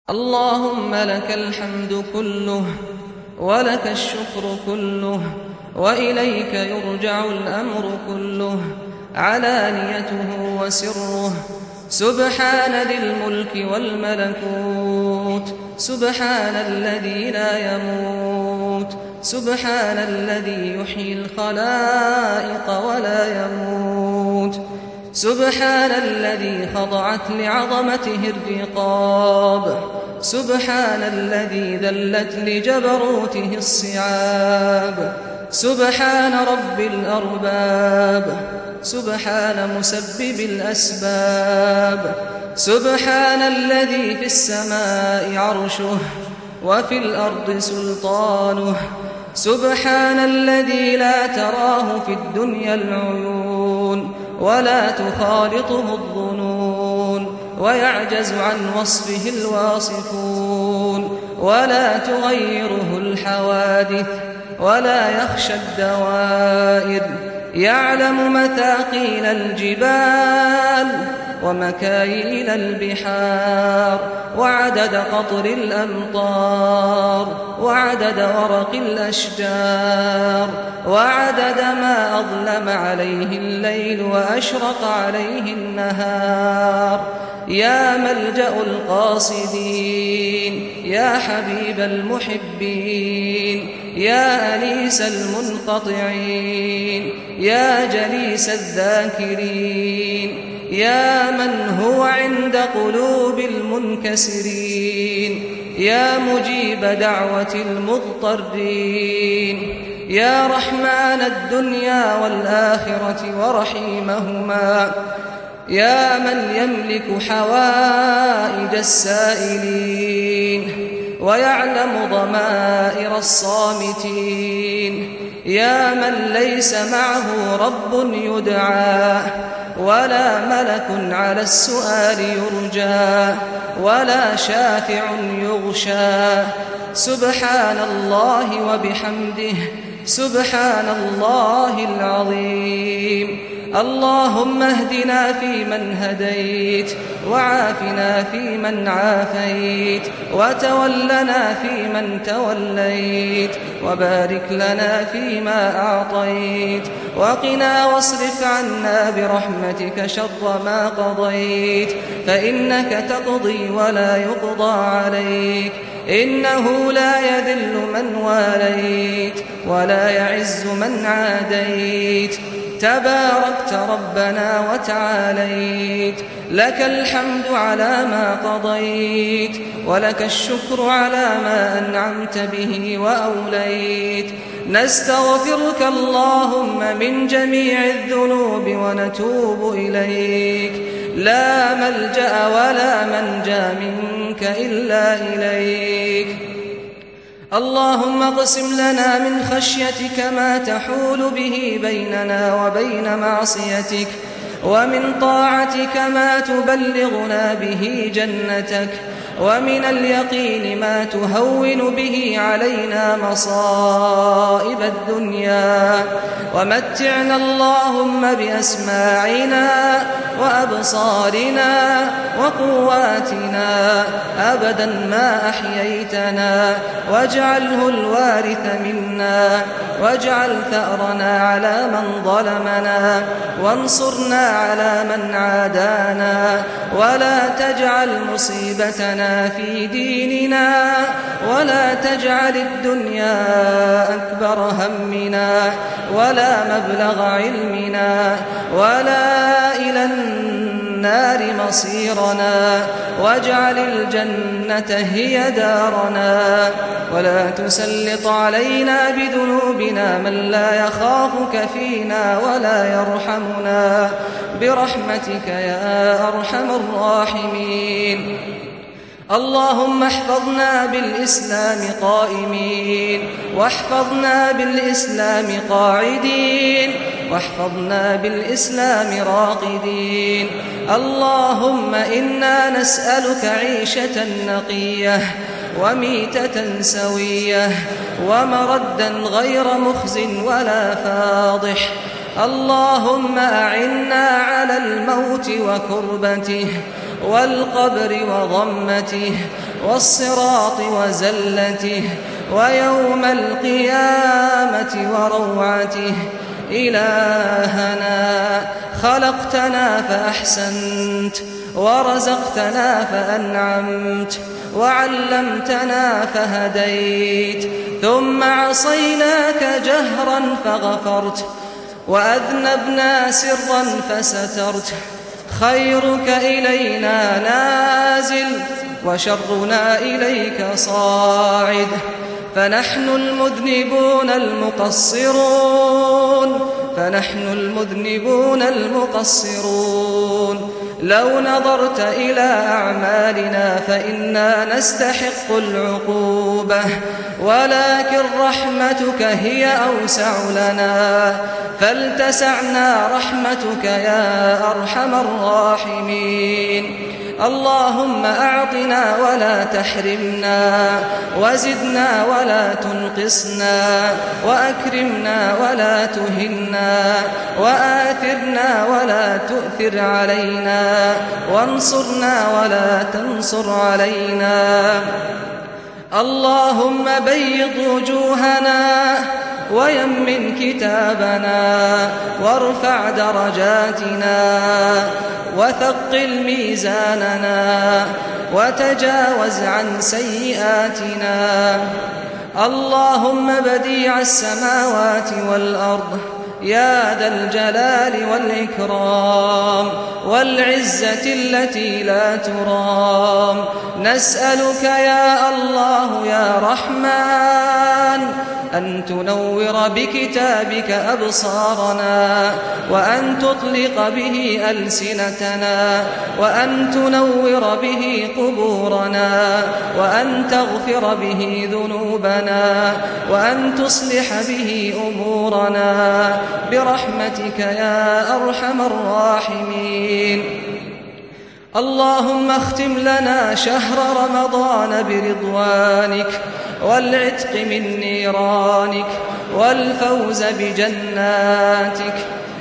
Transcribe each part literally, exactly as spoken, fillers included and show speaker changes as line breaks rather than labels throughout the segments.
اللهم لك الحمد كله ولك الشكر كله وإليك يرجع الأمر كله علانيته وسره. سبحان ذي الملك والملكوت، سبحان الذي لا يموت، سبحان الذي يحيي الخلائق ولا يموت، سبحان الذي خضعت لعظمته الرقاب، سبحان الذي ذلت لجبروته الصعاب، سبحان رب الأرباب، سبحان مسبب الأسباب، سبحان الذي في السماء عرشه وفي الأرض سلطانه، سبحان الذي لا تراه في الدنيا العيون ولا تخالطه الظنون ويعجز عن وصفه الواصفون ولا تغيره الحوادث ولا يخشى الدوائر. يعلم مثاقيل الجبال ومكاييل البحار وعدد قطر الأمطار وعدد ورق الأشجار وعدد ما أظلم عليه الليل وأشرق عليه النهار. يا ملجأ القاصدين، يا حبيب المحبين، يا أنيس المنقطعين، يا جليس الذاكرين، يا من هو عند قلوب المنكسرين، يا مجيب دعوة المضطرين، يا رحمن الدنيا والآخرة ورحيمهما، يا من يملك حوائج السائلين ويعلم ضمائر الصامتين، يا من ليس معه رب يدعى ولا ملك على السؤال يرجى ولا شافع يغشى. سبحان الله وبحمده، سبحان الله العظيم. اللهم اهدنا فيمن هديت وعافنا فيمن عافيت وتولنا فيمن توليت وبارك لنا فيما أعطيت وقنا واصرف عنا برحمتك شر ما قضيت، فإنك تقضي ولا يقضى عليك، إنه لا يذل من واليت ولا يعز من عاديت. تباركت ربنا وتعاليت، لك الحمد على ما قضيت ولك الشكر على ما أنعمت به وأوليت. نستغفرك اللهم من جميع الذنوب ونتوب إليك، لا ملجأ ولا منجا منك إلا إليك. اللهم اقسم لنا من خشيتك ما تحول به بيننا وبين معصيتك، ومن طاعتك ما تبلغنا به جنتك، ومن اليقين ما تهون به علينا مصائب الدنيا، ومتعنا اللهم بأسماعنا وأبصارنا وقواتنا أبدا ما أحييتنا، واجعله الوارث منا، واجعل ثأرنا على من ظلمنا، وانصرنا على من عادانا، ولا تجعل مصيبتنا في ديننا، ولا تجعل الدنيا أكبر همنا ولا مبلغ علمنا ولا إلى النار مصيرنا، واجعل الجنة هي دارنا، ولا تسلط علينا بذنوبنا من لا يخافك فينا ولا يرحمنا، برحمتك يا أرحم الراحمين. اللهم احفظنا بالإسلام قائمين، واحفظنا بالإسلام قاعدين، واحفظنا بالإسلام راقدين. اللهم إنا نسألك عيشة نقية وميتة سوية ومردا غير مخز ولا فاضح. اللهم أعنا على الموت وكربته، والقبر وضمته والصراط وزلته ويوم القيامة وروعته. إلهنا خلقتنا فأحسنت، ورزقتنا فأنعمت، وعلمتنا فهديت، ثم عصيناك جهرا فغفرت، وأذنبنا سرا فسترت. خيرك إلينا نازل، وشرنا إليك صاعد، فنحن المذنبون المقصرون فنحن المذنبون المقصرون. لو نظرت إلى أعمالنا فإنا نستحق العقوبة، ولكن رحمتك هي أوسع لنا، فلتسعنا رحمتك يا أرحم الراحمين. اللهم أعطنا ولا تحرمنا، وزدنا ولا تنقصنا، وأكرمنا ولا تهنا، وآثرنا ولا تؤثر علينا، وانصرنا ولا تنصر علينا. اللهم بيض وجوهنا، ويمن كتابنا، وارفع درجاتنا، وثقل ميزاننا، وتجاوز عن سيئاتنا. اللهم بديع السماوات والأرض يا ذا الجلال والإكرام والعزة التي لا ترام، نسألك يا الله يا رحمن أن تنور بكتابك أبصارنا، وأن تطلق به ألسنتنا، وأن تنور به قبورنا، وأن تغفر به ذنوبنا، وأن تصلح به أمورنا برحمتك يا أرحم الراحمين. اللهم اختم لنا شهر رمضان برضوانك، والعتق من نيرانك، والفوز بجناتك.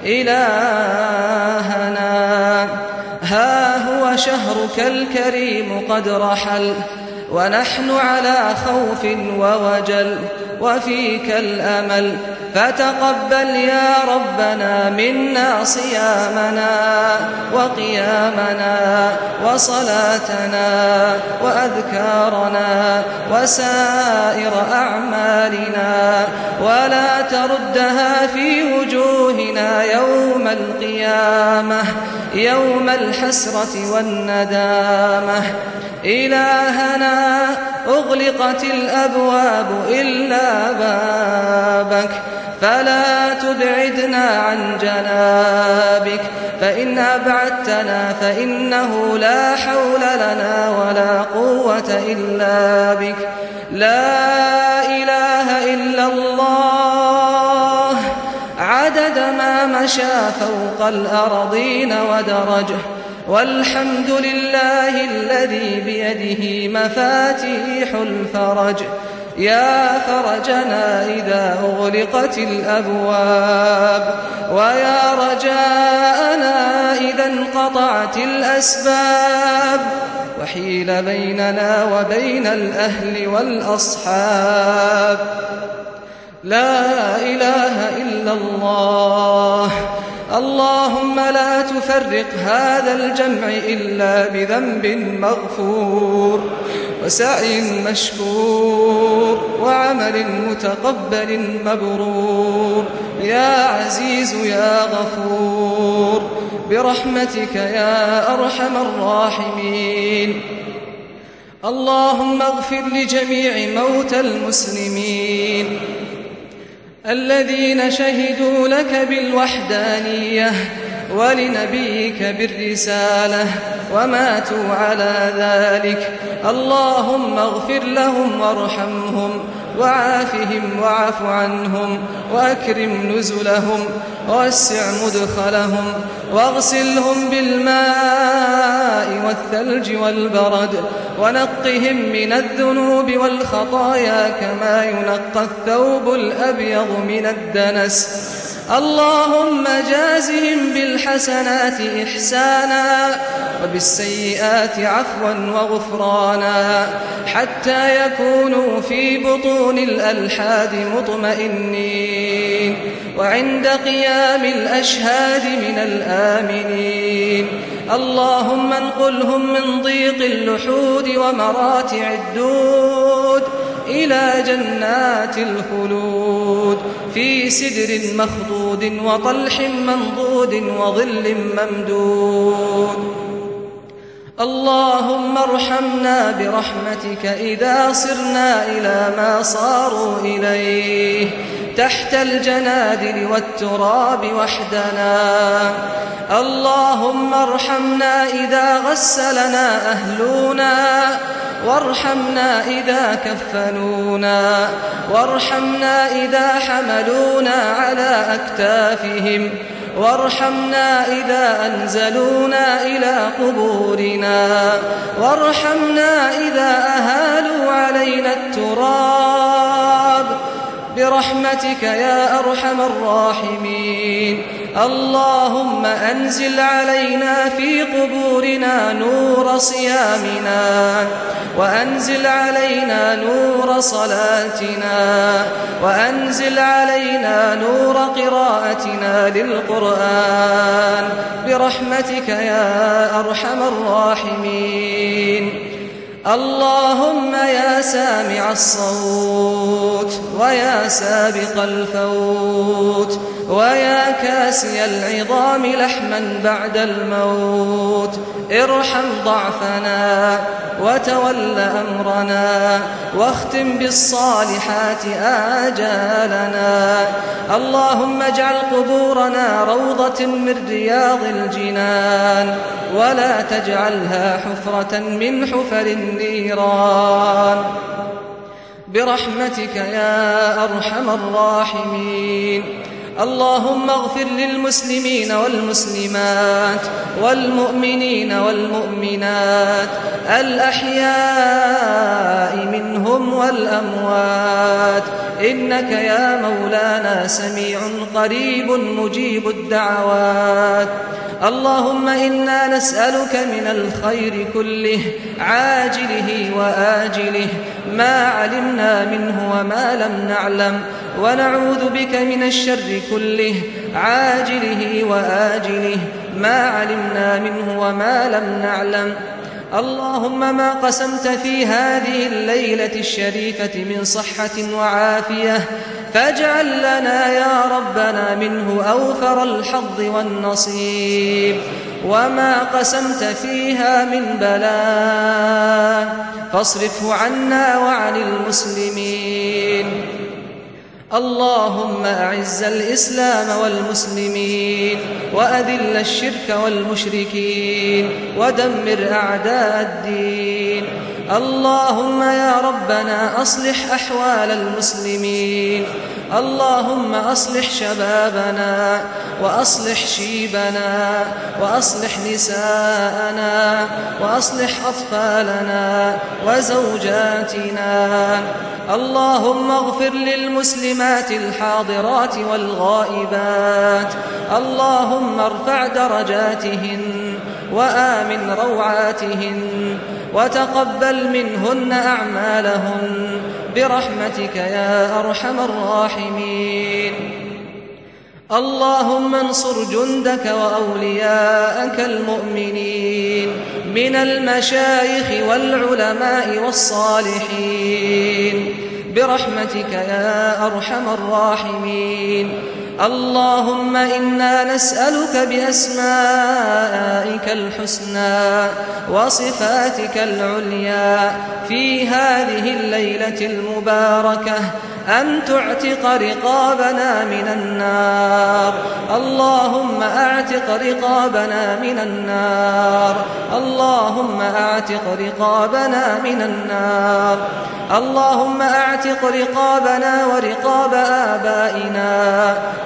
إلهنا ها هو شهرك الكريم قد رحل، ونحن على خوف ووجل، وفيك الأمل، فتقبل يا ربنا منا صيامنا وقيامنا وصلاتنا وأذكارنا وسائر أعمالنا، ولا تردها في وجوهنا يوم القيامة يوم الحسرة والندامة. إلهنا أغلقت الأبواب إلا بابك، فلا تبعدنا عن جنابك، فإن أبعدتنا فإنه لا حول لنا ولا قوة إلا بك. لا إله إلا الله عدد ما مشى فوق الأرضين ودرجه، والحمد لله الذي بيده مفاتيح الفرج. يا فرجنا إذا أغلقت الأبواب، ويا رجاءنا إذا انقطعت الأسباب، وحيل بيننا وبين الأهل والأصحاب. لا إله إلا الله. اللهم لا تفرق هذا الجمع إلا بذنب مغفور، وسعي مشكور، وعمل متقبل مبرور. يا عزيز يا غفور برحمتك يا أرحم الراحمين. اللهم اغفر لجميع موتى المسلمين الذين شهدوا لك بالوحدانية ولنبيك بالرسالة وماتوا على ذلك. اللهم اغفر لهم وارحمهم وعافهم واعف عنهم، وأكرم نزلهم ووسع مدخلهم، واغسلهم بالماء والثلج والبرد، ونقهم من الذنوب والخطايا كما ينقى الثوب الأبيض من الدنس. اللهم جازهم بالحسنات إحسانا، وبالسيئات عفوا وغفرانا حتى يكونوا في بطون الألحاد مطمئنين وعند قيام الأشهاد من الآمنين. اللهم انقلهم من ضيق اللحود ومراتع الدود إلى جنات الخلود في سدر مخضود وطلح منضود وظل ممدود. اللهم ارحمنا برحمتك إذا صرنا إلى ما صاروا إليه تحت الجنادل والتراب وحدنا. اللهم ارحمنا إذا غسلنا أهلنا وارحمنا إذا كفنونا وارحمنا إذا حملونا على أكتافهم وارحمنا إذا أنزلونا إلى قبورنا وارحمنا إذا أهالوا علينا التراب برحمتك يا أرحم الراحمين. اللهم أنزل علينا في قبورنا نور صيامنا وأنزل علينا نور صلاتنا وأنزل علينا نور قراءتنا للقرآن برحمتك يا أرحم الراحمين. اللهم يا سامع الصوت ويا سابق الفوت ويا كاسي العظام لحما بعد الموت ارحم ضعفنا وتول أمرنا واختم بالصالحات آجالنا. اللهم اجعل قبورنا روضة من رياض الجنان ولا تجعلها حفرة من حفر النيران برحمتك يا أرحم الراحمين. اللهم اغفر للمسلمين والمسلمات والمؤمنين والمؤمنات الأحياء منهم والأموات إنك يا مولانا سميع قريب مجيب الدعوات. اللهم إنا نسألك من الخير كله عاجله وآجله ما علمنا منه وما لم نعلم ونعوذ بك من الشر كله عاجله وآجله ما علمنا منه وما لم نعلم. اللهم ما قسمت في هذه الليلة الشريفة من صحة وعافية فاجعل لنا يا ربنا منه أوفر الحظ والنصيب، وما قسمت فيها من بلاء فاصرفه عنا وعن المسلمين. اللهم أعز الإسلام والمسلمين وأذل الشرك والمشركين ودمر أعداء الدين. اللهم يا ربنا أصلح أحوال المسلمين. اللهم أصلح شبابنا وأصلح شيبنا وأصلح نساءنا وأصلح أطفالنا وزوجاتنا. اللهم اغفر للمسلمات الحاضرات والغائبات. اللهم ارفع درجاتهن وآمن روعاتهن وتقبل منهن أعمالهن برحمتك يا أرحم الراحمين. اللهم انصر جندك وأولياءك المؤمنين من المشايخ والعلماء والصالحين برحمتك يا أرحم الراحمين. اللهم إنا نسألك بأسمائك الحسنى وصفاتك العليا في هذه الليلة المباركة أن تعتق رقابنا من النار. اللهم أعتق رقابنا من النار. اللهم أعتق رقابنا من النار. اللهم أعتق رقابنا ورقاب آبائنا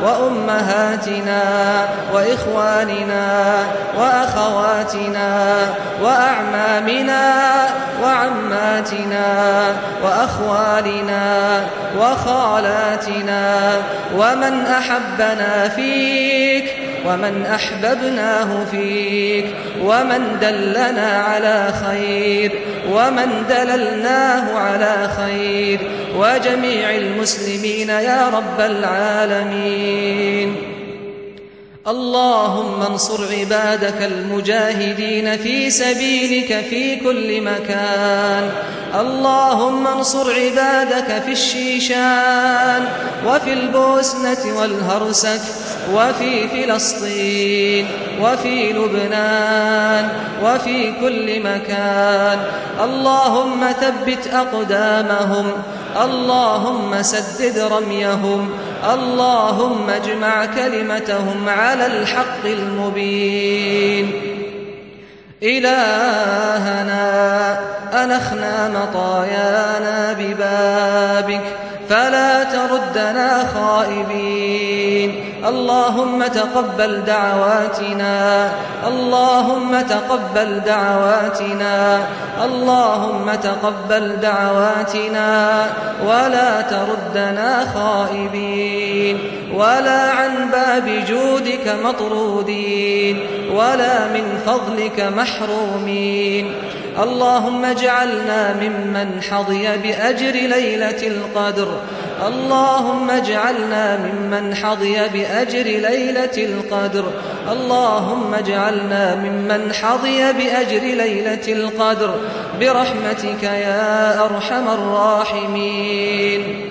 وأمهاتنا وإخواننا وأخواتنا وأعمامنا وعماتنا وأخوالنا وخالاتنا ومن أحبنا فيك ومن أحببناه فيك ومن دلنا على خير ومن دللناه على خير وجميع المسلمين يا رب العالمين. اللهم انصر عبادك المجاهدين في سبيلك في كل مكان. اللهم انصر عبادك في الشيشان وفي البوسنة والهرسك وفي فلسطين وفي لبنان وفي كل مكان. اللهم ثبت أقدامهم، اللهم سدد رميهم، اللهم اجمع كلمتهم على الحق المبين. إلهنا أنخنا مطايانا ببابك فلا تردنا خائبين. اللهم تقبل دعواتنا، اللهم تقبل دعواتنا، اللهم تقبل دعواتنا ولا تردنا خائبين ولا عن باب جودك مطرودين ولا من فضلك محرومين. اللهم اجعلنا ممن حظي بأجر ليلة القدر، اللهم اجعلنا ممن حظي بأجر ليلة القدر، اللهم اجعلنا ممن حظي بأجر ليلة القدر برحمتك يا أرحم الراحمين.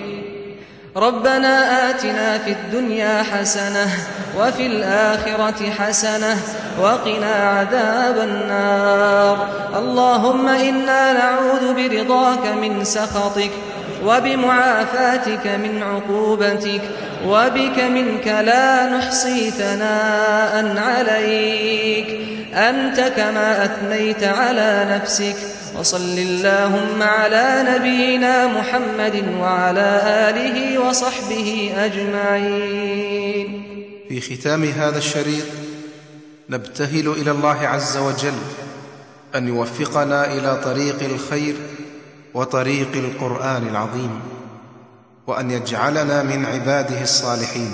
ربنا آتنا في الدنيا حسنة وفي الآخرة حسنة وقنا عذاب النار. اللهم إنا نعوذ برضاك من سخطك وبمعافاتك من عقوبتك وبك منك لا نحصي ثناء عليك أنت كما أثنيت على نفسك. وصل اللهم على نبينا محمد وعلى آله وصحبه أجمعين.
في ختام هذا الشريط نبتهل إلى الله عز وجل أن يوفقنا إلى طريق الخير وطريق القرآن العظيم، وأن يجعلنا من عباده الصالحين.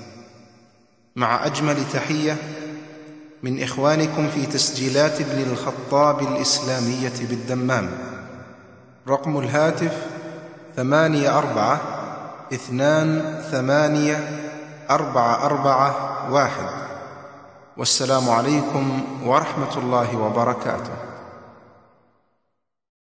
مع أجمل تحية من إخوانكم في تسجيلات ابن الخطاب الإسلامية بالدمام. رقم الهاتف ثمانية أربعة اثنان ثمانية أربعة أربعة واحد. والسلام عليكم ورحمة الله وبركاته.